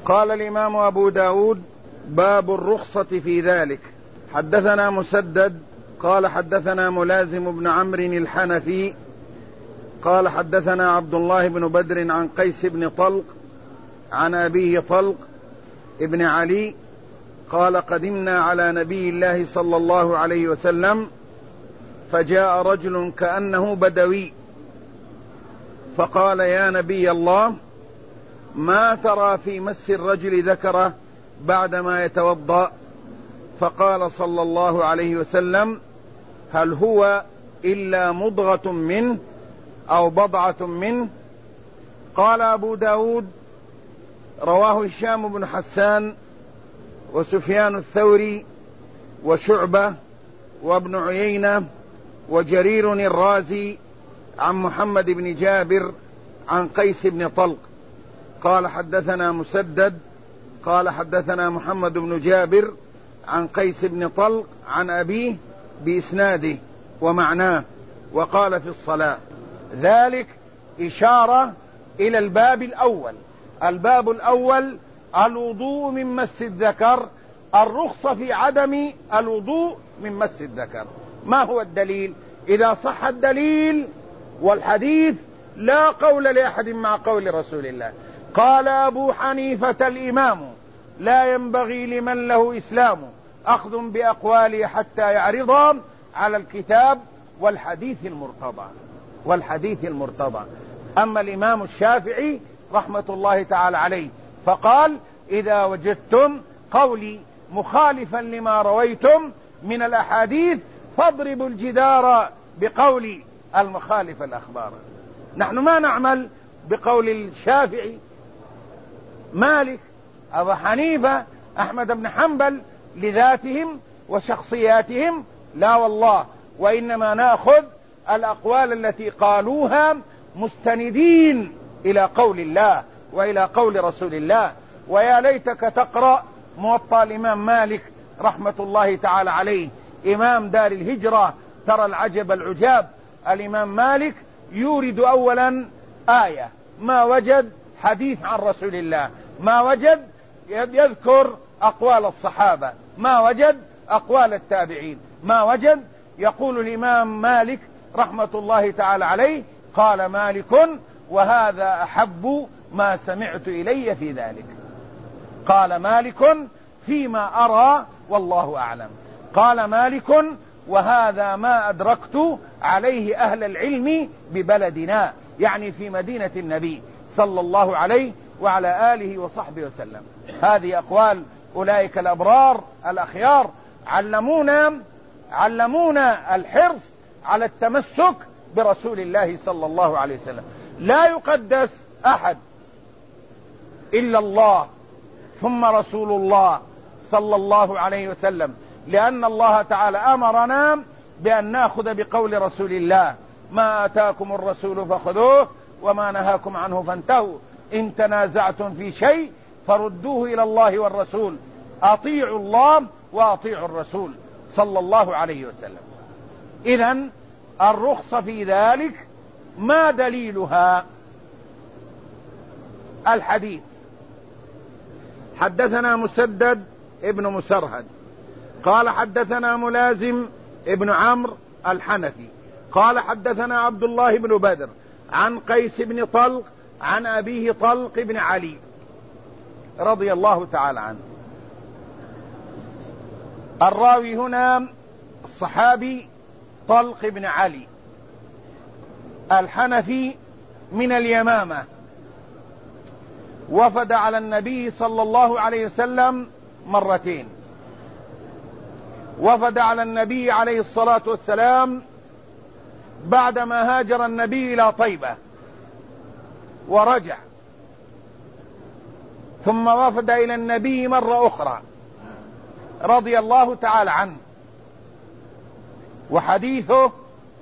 قال الإمام أبو داود: باب الرخصة في ذلك. حدثنا مسدد قال حدثنا ملازم بن عمرو الحنفي قال حدثنا عبد الله بن بدر عن قيس بن طلق عن أبيه طلق ابن علي قال: قدمنا على نبي الله صلى الله عليه وسلم فجاء رجل كأنه بدوي فقال: يا نبي الله، ما ترى في مس الرجل ذكره بعدما يتوضأ؟ فقال صلى الله عليه وسلم: هل هو إلا مضغة منه أو بضعة منه؟ قال أبو داود: رواه هشام بن حسان وسفيان الثوري وشعبة وابن عيينة وجرير الرازي عن محمد بن جابر عن قيس بن طلق قال حدثنا مسدد قال حدثنا محمد بن جابر عن قيس بن طلق عن أبيه بإسناده ومعناه، وقال في الصلاة. ذلك إشارة إلى الباب الأول. الباب الأول الوضوء من مس الذكر، الرخصة في عدم الوضوء من مس الذكر. ما هو الدليل؟ إذا صح الدليل والحديث لا قول لأحد مع قول رسول الله. قال أبو حنيفة الإمام: لا ينبغي لمن له إسلام أخذ بأقواله حتى يعرض على الكتاب والحديث المرتضى. أما الإمام الشافعي رحمة الله تعالى عليه فقال: إذا وجدتم قولي مخالفا لما رويتم من الأحاديث فاضربوا الجدار بقول المخالف الأخبار. نحن ما نعمل بقول الشافعي، مالك، أبو حنيفة، أحمد بن حنبل لذاتهم وشخصياتهم، لا والله، وإنما نأخذ الأقوال التي قالوها مستندين إلى قول الله وإلى قول رسول الله. ويا ليتك تقرأ موطأ الإمام مالك رحمة الله تعالى عليه إمام دار الهجرة. ترى العجب العجاب، الإمام مالك يورد أولا آية، ما وجد حديث عن رسول الله، ما وجد يذكر أقوال الصحابة، ما وجد أقوال التابعين، ما وجد. يقول الإمام مالك رحمة الله تعالى عليه: قال مالك: وهذا أحب ما سمعت إلي في ذلك. قال مالك: فيما أرى والله أعلم. قال مالك: وهذا ما أدركت عليه أهل العلم ببلدنا، يعني في مدينة النبي صلى الله عليه وعلى آله وصحبه وسلم. هذه أقوال أولئك الأبرار الأخيار علمونا الحرص على التمسك برسول الله صلى الله عليه وسلم. لا يقدس أحد إلا الله ثم رسول الله صلى الله عليه وسلم، لأن الله تعالى أمرنا بأن نأخذ بقول رسول الله: ما آتاكم الرسول فخذوه وما نهاكم عنه فانتهوا، إن تنازعتم في شيء فردوه إلى الله والرسول، أطيعوا الله وأطيعوا الرسول صلى الله عليه وسلم. إذن الرخصة في ذلك ما دليلها؟ الحديث. حدثنا مسدد ابن مسرهد قال حدثنا ملازم ابن عمرو الحنفي قال حدثنا عبد الله بن بدر عن قيس بن طلق عن أبيه طلق بن علي رضي الله تعالى عنه. الراوي هنا الصحابي طلق بن علي الحنفي من اليمامة، وفد على النبي صلى الله عليه وسلم مرتين. وفد على النبي عليه الصلاة والسلام بعدما هاجر النبي إلى طيبة ورجع، ثم وفد إلى النبي مرة أخرى رضي الله تعالى عنه. وحديثه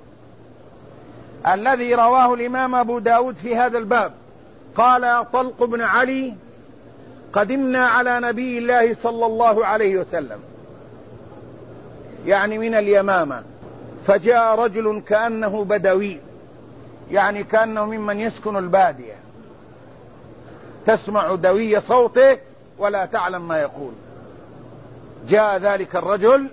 الذي رواه الإمام أبو داود في هذا الباب قال طلق بن علي: قدمنا على نبي الله صلى الله عليه وسلم، يعني من اليمامة، فجاء رجل كأنه بدوي، يعني كأنه ممن يسكن البادية، تسمع دوي صوته ولا تعلم ما يقول. جاء ذلك الرجل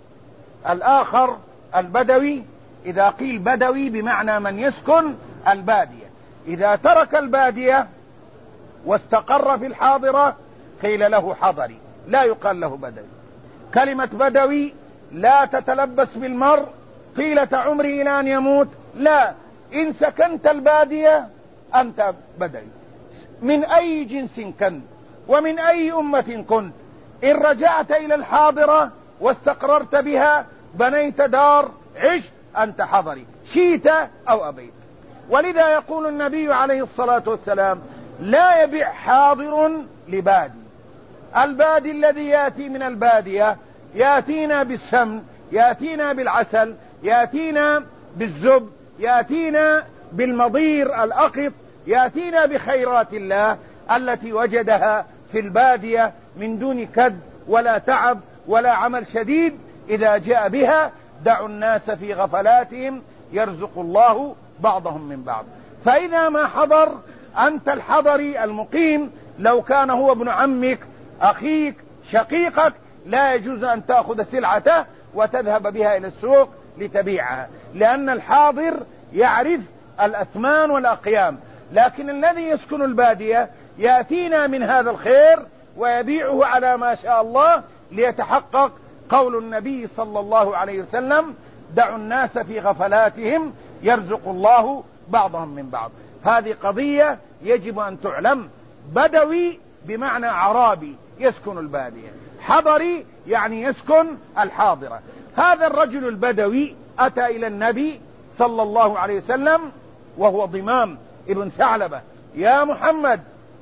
الآخر البدوي، إذا قيل بدوي بمعنى من يسكن البادية، إذا ترك البادية واستقر في الحاضرة قيل له حضري، لا يقال له بدوي. كلمة بدوي لا تتلبس بالمرء طيلة عمره إلى أن يموت، لا، إن سكنت البادية أنت بدوي من أي جنس كنت ومن أي أمة كنت. إن رجعت إلى الحاضرة واستقررت بها بنيت دار عشت أنت حضري شئت أو أبيت. ولذا يقول النبي عليه الصلاة والسلام لا يبيع حاضر لبادي. البادي الذي يأتي من البادية يأتينا بالسمن، يأتينا بالعسل، يأتينا بالزب، يأتينا بالمضير الأقط، يأتينا بخيرات الله التي وجدها في البادية من دون كد ولا تعب ولا عمل شديد. إذا جاء بها دعوا الناس في غفلاتهم يرزق الله بعضهم من بعض. فإذا ما حضر أنت الحضري المقيم، لو كان هو ابن عمك أخيك شقيقك لا يجوز أن تأخذ سلعته وتذهب بها إلى السوق لتبيعها، لأن الحاضر يعرف الأثمان والأقيام. لكن الذي يسكن البادية يأتينا من هذا الخير ويبيعه على ما شاء الله ليتحقق قول النبي صلى الله عليه وسلم دعوا الناس في غفلاتهم يرزق الله بعضهم من بعض. هذه قضية يجب أن تعلم. بدوي بمعنى عرابي يسكن البادية، حضري يعني يسكن الحاضرة. هذا الرجل البدوي أتى إلى النبي صلى الله عليه وسلم وهو ضمام ابن ثعلبة، يا محمد.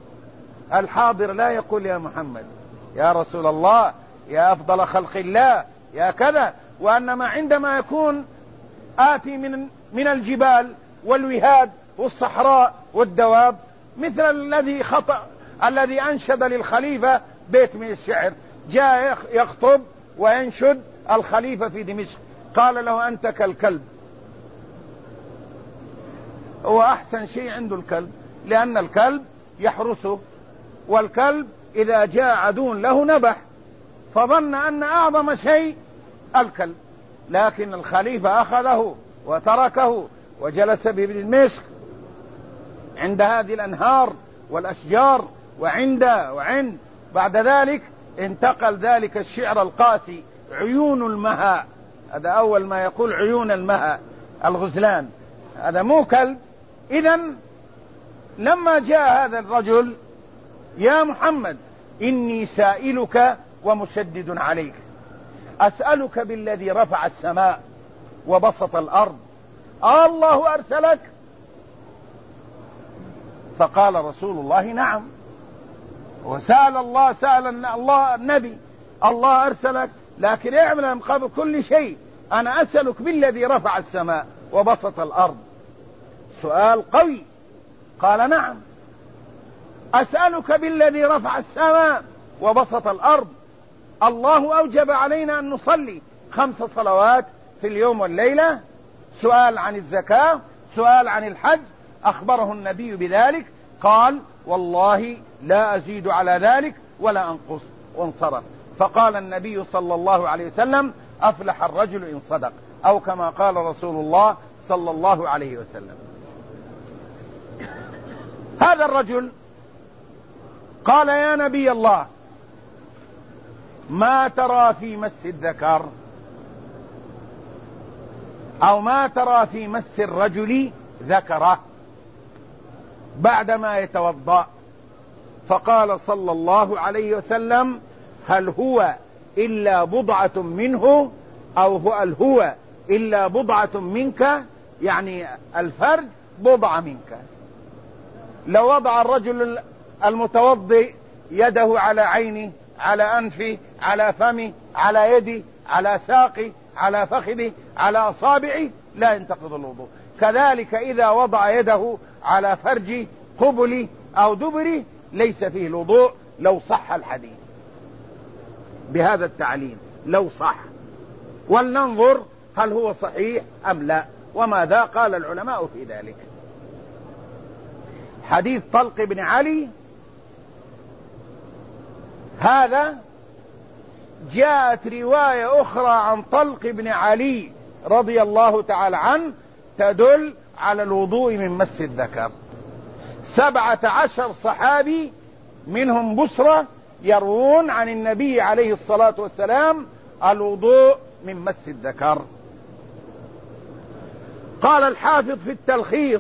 الحاضر لا يقول يا محمد يا رسول الله يا أفضل خلق الله يا كذا، وأنما عندما يكون آتي من الجبال والوهاد والصحراء والدواب، مثل الذي أنشد للخليفة بيت من الشعر، جاء يخطب وينشد الخليفة في دمشق، قال له أنت كالكلب. هو أحسن شيء عنده الكلب، لأن الكلب يحرسه، والكلب إذا جاء عدو له نبح، فظن أن أعظم شيء الكلب. لكن الخليفة أخذه وتركه وجلس به بدمشق عند هذه الأنهار والأشجار وعند بعد ذلك انتقل ذلك الشعر القاسي عيون المها، هذا أول ما يقول عيون المها الغزلان، هذا مو كلب. إذن لما جاء هذا الرجل يا محمد إني سائلك ومشدد عليك، أسألك بالذي رفع السماء وبسط الأرض الله أرسلك؟ فقال رسول الله نعم. وسأل الله النبي الله أرسلك، لكن اعلم قبل كل شيء أنا أسألك بالذي رفع السماء وبسط الأرض. سؤال قوي. قال نعم. أسألك بالذي رفع السماء وبسط الأرض. الله أوجب علينا أن نصلي 5 صلوات في اليوم والليلة. سؤال عن الزكاة، سؤال عن الحج، أخبره النبي بذلك، قال والله لا أزيد على ذلك ولا أنقص، وانصرف. فقال النبي صلى الله عليه وسلم أفلح الرجل إن صدق، أو كما قال رسول الله صلى الله عليه وسلم. هذا الرجل قال يا نبي الله ما ترى في مس الذكر، أو ما ترى في مس الرجل ذكره بعدما يتوضأ؟ فقال صلى الله عليه وسلم هل هو إلا بضعة منه، أو هل هو إلا بضعة منك، يعني الفرج بضعة منك. لو وضع الرجل المتوضئ يده على عينه، على أنفه، على فمه، على يده، على ساقه، على فخذه، على أصابعه لا ينتقض الوضوء. كذلك إذا وضع يده على فرج قبله أو دبره ليس فيه الوضوء لو صح الحديث بهذا التعليم، لو صح. ولننظر هل هو صحيح أم لا، وماذا قال العلماء في ذلك. حديث طلق بن علي هذا جاءت رواية أخرى عن طلق بن علي رضي الله تعالى عنه تدل على الوضوء من مس الذكر. 17 صحابي منهم بسرة يروون عن النبي عليه الصلاة والسلام الوضوء من مس الذكر. قال الحافظ في التلخيص: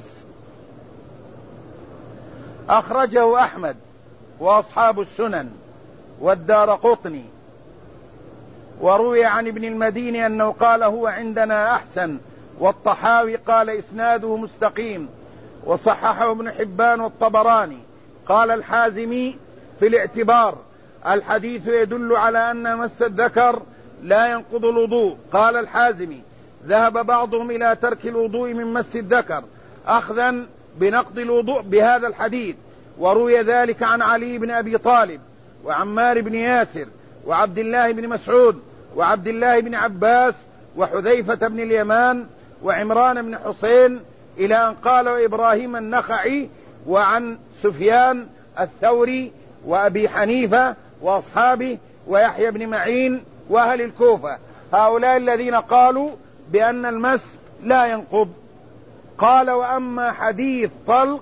أخرجه أحمد وأصحاب السنن والدارقطني، وروي عن ابن المديني أنه قال هو عندنا أحسن، والطحاوي قال إسناده مستقيم، وصححه ابن حبان والطبراني. قال الحازمي في الاعتبار: الحديث يدل على أن مس الذكر لا ينقض الوضوء. قال الحازمي: ذهب بعضهم إلى ترك الوضوء من مس الذكر أخذا بنقض الوضوء بهذا الحديث، وروي ذلك عن علي بن أبي طالب وعمار بن ياسر وعبد الله بن مسعود وعبد الله بن عباس وحذيفة بن اليمان وعمران بن حسين، إلى أن قال إبراهيم النخعي، وعن سفيان الثوري وأبي حنيفة وأصحابه ويحيى بن معين وأهل الكوفة، هؤلاء الذين قالوا بأن المس لا ينقض. قال: وأما حديث طلق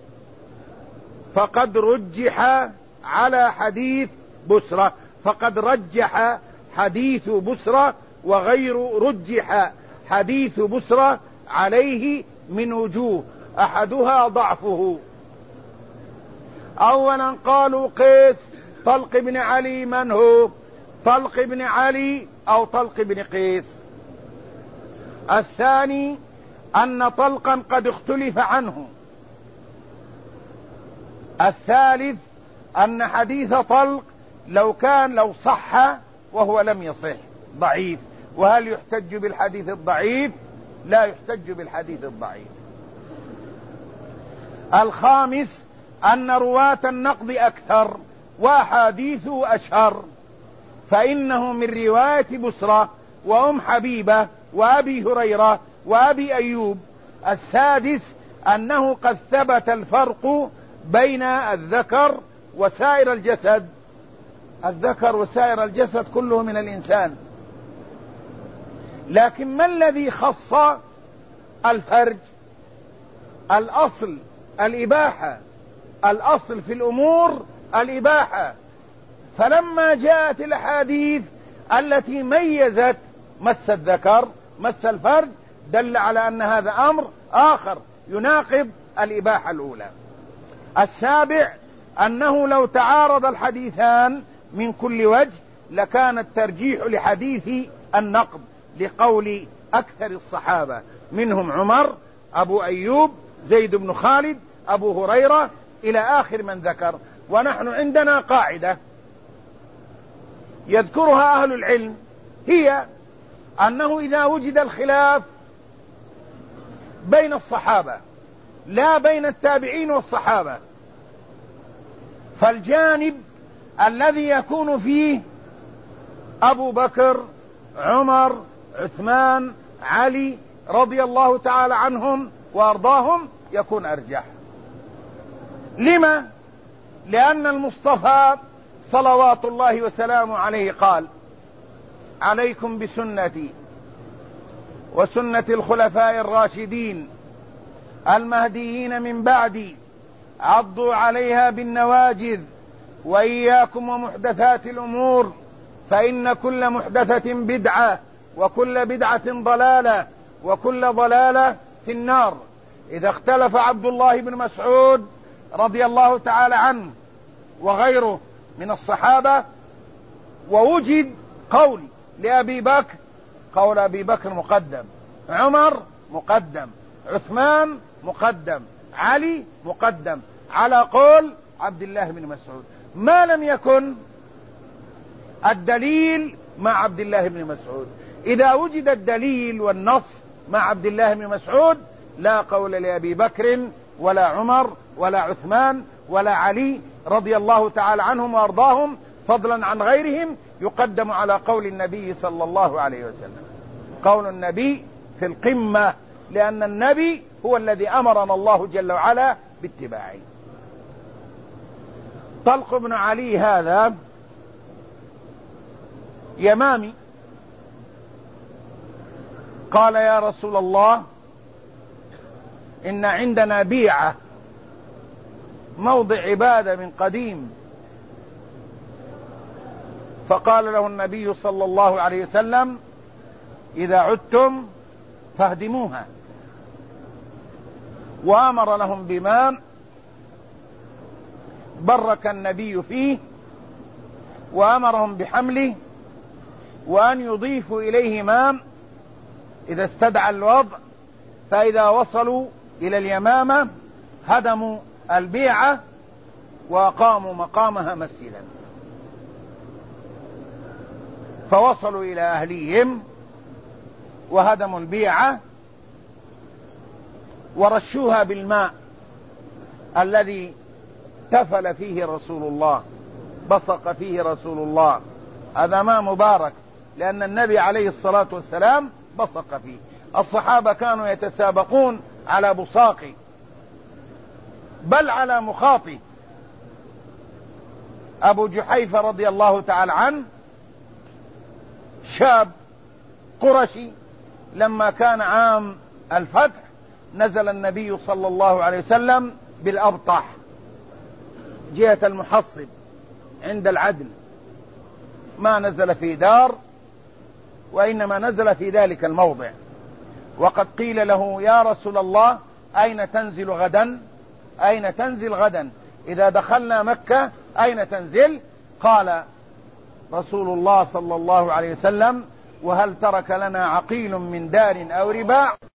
فقد رجح على حديث بسرة، فقد رجح حديث بسرة وغير رجح حديث بسرة عليه من وجوه، أحدها ضعفه. أولا قالوا قيس طلق بن علي، من هو طلق بن علي أو طلق بن قيس؟ الثاني أن طلقا قد اختلف عنه. الثالث أن حديث طلق لو صح وهو لم يصح ضعيف. وهل يحتج بالحديث الضعيف؟ لا يحتج بالحديث الضعيف. الخامس أن رواة النقض أكثر وأحاديثه أشهر، فإنه من رواية بسرة وأم حبيبة وأبي هريرة وأبي أيوب. السادس أنه قد ثبت الفرق بين الذكر وسائر الجسد. الذكر وسائر الجسد كله من الإنسان، لكن ما الذي خص الفرج؟ الأصل الإباحة، الأصل في الأمور الإباحة. فلما جاءت الأحاديث التي ميزت مس الذكر مس الفرج دل على أن هذا أمر آخر يناقض الإباحة الأولى. السابع أنه لو تعارض الحديثان من كل وجه لكان الترجيح لحديث النقض، لقول أكثر الصحابة منهم عمر، أبو أيوب، زيد بن خالد، أبو هريرة، إلى آخر من ذكر. ونحن عندنا قاعدة يذكرها أهل العلم، هي أنه إذا وجد الخلاف بين الصحابة لا بين التابعين والصحابة، فالجانب الذي يكون فيه أبو بكر، عمر، عثمان، علي رضي الله تعالى عنهم وأرضاهم يكون أرجح. لما؟ لأن المصطفى صلوات الله وسلامه عليه قال: عليكم بسنتي وسنة الخلفاء الراشدين المهديين من بعدي، عضوا عليها بالنواجذ، وإياكم ومحدثات الأمور، فإن كل محدثة بدعة، وكل بدعة ضلالة، وكل ضلالة في النار. إذا اختلف عبد الله بن مسعود رضي الله تعالى عنه وغيره من الصحابة ووجد قول لأبي بكر، قول أبي بكر مقدم، عمر مقدم، عثمان مقدم، علي مقدم على قول عبد الله بن مسعود، ما لم يكن الدليل مع عبد الله بن مسعود. إذا وجد الدليل والنص مع عبد الله بن مسعود لا قول لأبي بكر ولا عمر ولا عثمان ولا علي رضي الله تعالى عنهم وأرضاهم، فضلا عن غيرهم، يقدم على قول النبي صلى الله عليه وسلم. قول النبي في القمة، لأن النبي هو الذي أمرنا الله جل وعلا باتباعه. طلق بن علي هذا يمامي، قال يا رسول الله إن عندنا بيعة، موضع عبادة من قديم. فقال له النبي صلى الله عليه وسلم إذا عدتم فاهدموها، وأمر لهم بماء برك النبي فيه، وأمرهم بحمله، وأن يضيفوا إليه ماء إذا استدعى الوضع، فإذا وصلوا إلى اليمامة هدموا البيعة وأقاموا مقامها مسجدا. فوصلوا إلى أهليهم وهدموا البيعة ورشوها بالماء الذي تفل فيه رسول الله، بصق فيه رسول الله. هذا ماء مبارك لأن النبي عليه الصلاة والسلام بصق فيه. الصحابة كانوا يتسابقون على بصاقه بل على مخاطه. أبو جحيفة رضي الله تعالى عنه شاب قرشي، لما كان عام الفتح نزل النبي صلى الله عليه وسلم بالأبطح جهة المحصب عند العدل، ما نزل في دار وإنما نزل في ذلك الموضع. وقد قيل له يا رسول الله أين تنزل غدا؟ أين تنزل غدا؟ إذا دخلنا مكة أين تنزل؟ قال رسول الله صلى الله عليه وسلم وهل ترك لنا عقيل من دار أو رباع؟